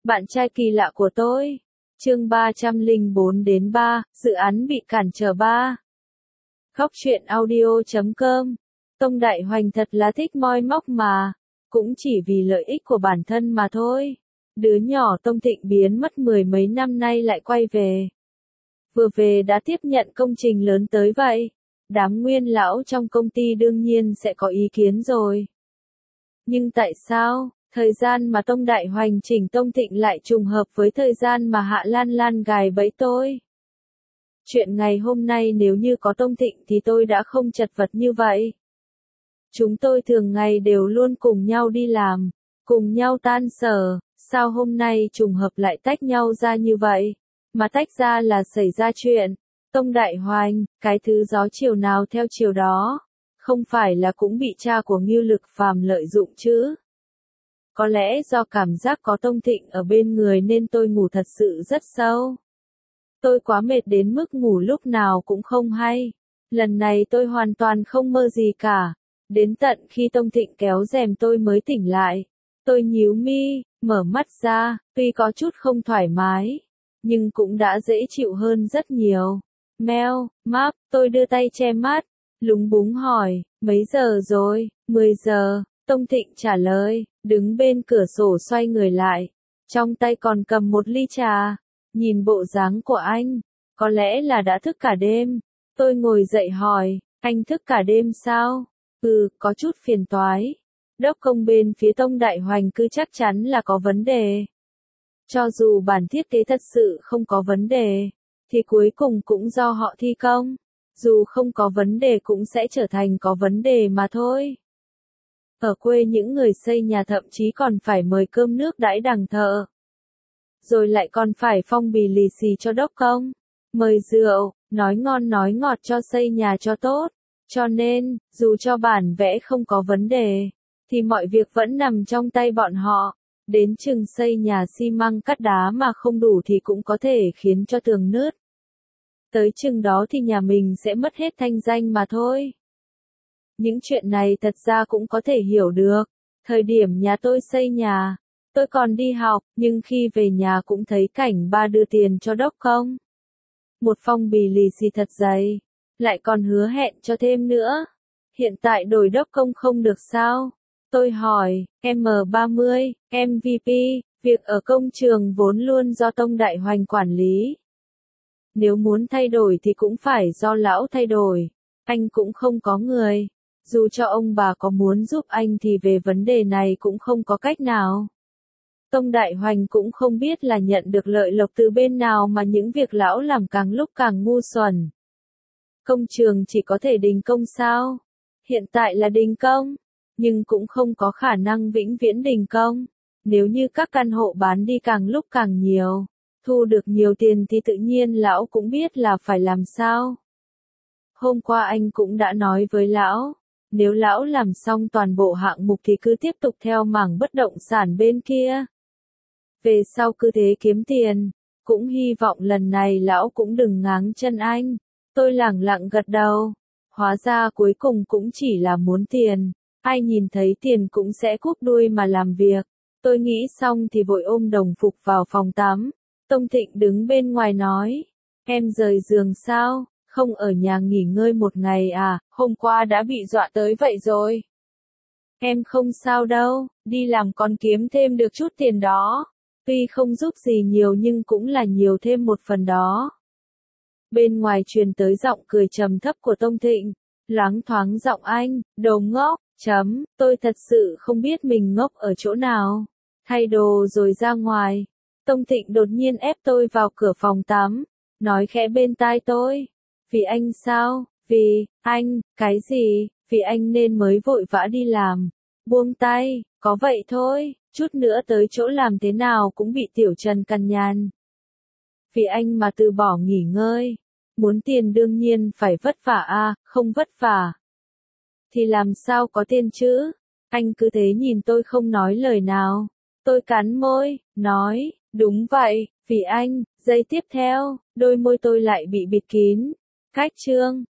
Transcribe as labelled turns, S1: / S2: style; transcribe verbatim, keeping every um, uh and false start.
S1: Bạn trai kỳ lạ của tôi. Chương ba trăm lẻ bốn đến ba, dự án bị cản trở ba. Khóc chuyện audio chấm com. Tông Đại Hoành thật là thích moi móc mà, cũng chỉ vì lợi ích của bản thân mà thôi. Đứa nhỏ Tông Thịnh biến mất mười mấy năm nay lại quay về. Vừa về đã tiếp nhận công trình lớn tới vậy. Đám nguyên lão trong công ty đương nhiên sẽ có ý kiến rồi. Nhưng tại sao, thời gian mà Tông Đại Hoành chỉnh Tông Thịnh lại trùng hợp với thời gian mà Hạ Lan Lan gài bẫy tôi? Chuyện ngày hôm nay nếu như có Tông Thịnh thì tôi đã không chật vật như vậy. Chúng tôi thường ngày đều luôn cùng nhau đi làm, cùng nhau tan sở, sao hôm nay trùng hợp lại tách nhau ra như vậy? Mà tách ra là xảy ra chuyện. Tông Đại Hoành, cái thứ gió chiều nào theo chiều đó, không phải là cũng bị cha của Ngưu Lực Phàm lợi dụng chứ? Có lẽ do cảm giác có Tông Thịnh ở bên người nên tôi ngủ thật sự rất sâu. Tôi quá mệt đến mức ngủ lúc nào cũng không hay. Lần này tôi hoàn toàn không mơ gì cả. Đến tận khi Tông Thịnh kéo rèm tôi mới tỉnh lại. Tôi nhíu mi, mở mắt ra, tuy có chút không thoải mái, nhưng cũng đã dễ chịu hơn rất nhiều. Meo, map, tôi đưa tay che mắt, lúng búng hỏi, mấy giờ rồi? mười giờ, Tông Thịnh trả lời, đứng bên cửa sổ xoay người lại. Trong tay còn cầm một ly trà. Nhìn bộ dáng của anh, có lẽ là đã thức cả đêm. Tôi ngồi dậy hỏi, anh thức cả đêm sao? Ừ, có chút phiền toái. Đốc công bên phía Tông Đại Hoành cứ chắc chắn là có vấn đề. Cho dù bản thiết kế thật sự không có vấn đề, thì cuối cùng cũng do họ thi công. Dù không có vấn đề cũng sẽ trở thành có vấn đề mà thôi. Ở quê những người xây nhà thậm chí còn phải mời cơm nước đãi đằng thợ. Rồi lại còn phải phong bì lì xì cho đốc công. Mời rượu, nói ngon nói ngọt cho xây nhà cho tốt. Cho nên, dù cho bản vẽ không có vấn đề, thì mọi việc vẫn nằm trong tay bọn họ. Đến chừng xây nhà xi măng cắt đá mà không đủ thì cũng có thể khiến cho tường nứt. Tới chừng đó thì nhà mình sẽ mất hết thanh danh mà thôi. Những chuyện này thật ra cũng có thể hiểu được. Thời điểm nhà tôi xây nhà, tôi còn đi học, nhưng khi về nhà cũng thấy cảnh ba đưa tiền cho đốc công. Một phong bì lì xì thật dày, lại còn hứa hẹn cho thêm nữa. Hiện tại đổi đốc công không được sao? Tôi hỏi, M ba mươi, M V P, việc ở công trường vốn luôn do Tông Đại Hoành quản lý. Nếu muốn thay đổi thì cũng phải do lão thay đổi. Anh cũng không có người. Dù cho ông bà có muốn giúp anh thì về vấn đề này cũng không có cách nào. Tông Đại Hoành cũng không biết là nhận được lợi lộc từ bên nào mà những việc lão làm càng lúc càng ngu xuẩn. Công trường chỉ có thể đình công sao? Hiện tại là đình công, nhưng cũng không có khả năng vĩnh viễn đình công. Nếu như các căn hộ bán đi càng lúc càng nhiều, thu được nhiều tiền thì tự nhiên lão cũng biết là phải làm sao. Hôm qua anh cũng đã nói với lão, nếu lão làm xong toàn bộ hạng mục thì cứ tiếp tục theo mảng bất động sản bên kia. Về sau cứ thế kiếm tiền, cũng hy vọng lần này lão cũng đừng ngáng chân anh. Tôi lẳng lặng gật đầu. Hóa ra cuối cùng cũng chỉ là muốn tiền. Ai nhìn thấy tiền cũng sẽ cúp đuôi mà làm việc. Tôi nghĩ xong thì vội ôm đồng phục vào phòng tắm. Tông Thịnh đứng bên ngoài nói. Em rời giường sao? Không ở nhà nghỉ ngơi một ngày à? Hôm qua đã bị dọa tới vậy rồi. Em không sao đâu, đi làm còn kiếm thêm được chút tiền đó. Tuy không giúp gì nhiều nhưng cũng là nhiều thêm một phần đó. Bên ngoài truyền tới giọng cười trầm thấp của Tông Thịnh. Loáng thoáng giọng anh, đồ ngốc, chấm, tôi thật sự không biết mình ngốc ở chỗ nào. Thay đồ rồi ra ngoài. Tông Thịnh đột nhiên ép tôi vào cửa phòng tắm. Nói khẽ bên tai tôi. Vì anh sao? Vì, anh, cái gì? Vì anh nên mới vội vã đi làm. Buông tay, có vậy thôi, chút nữa tới chỗ làm thế nào cũng bị Tiểu Trần cằn nhằn. Vì anh mà từ bỏ nghỉ ngơi. Muốn tiền đương nhiên phải vất vả à, không vất vả. Thì làm sao có tiền chứ? Anh cứ thế nhìn tôi không nói lời nào. Tôi cắn môi, nói, đúng vậy, vì anh. Giây tiếp theo, đôi môi tôi lại bị bịt kín. Cách chương.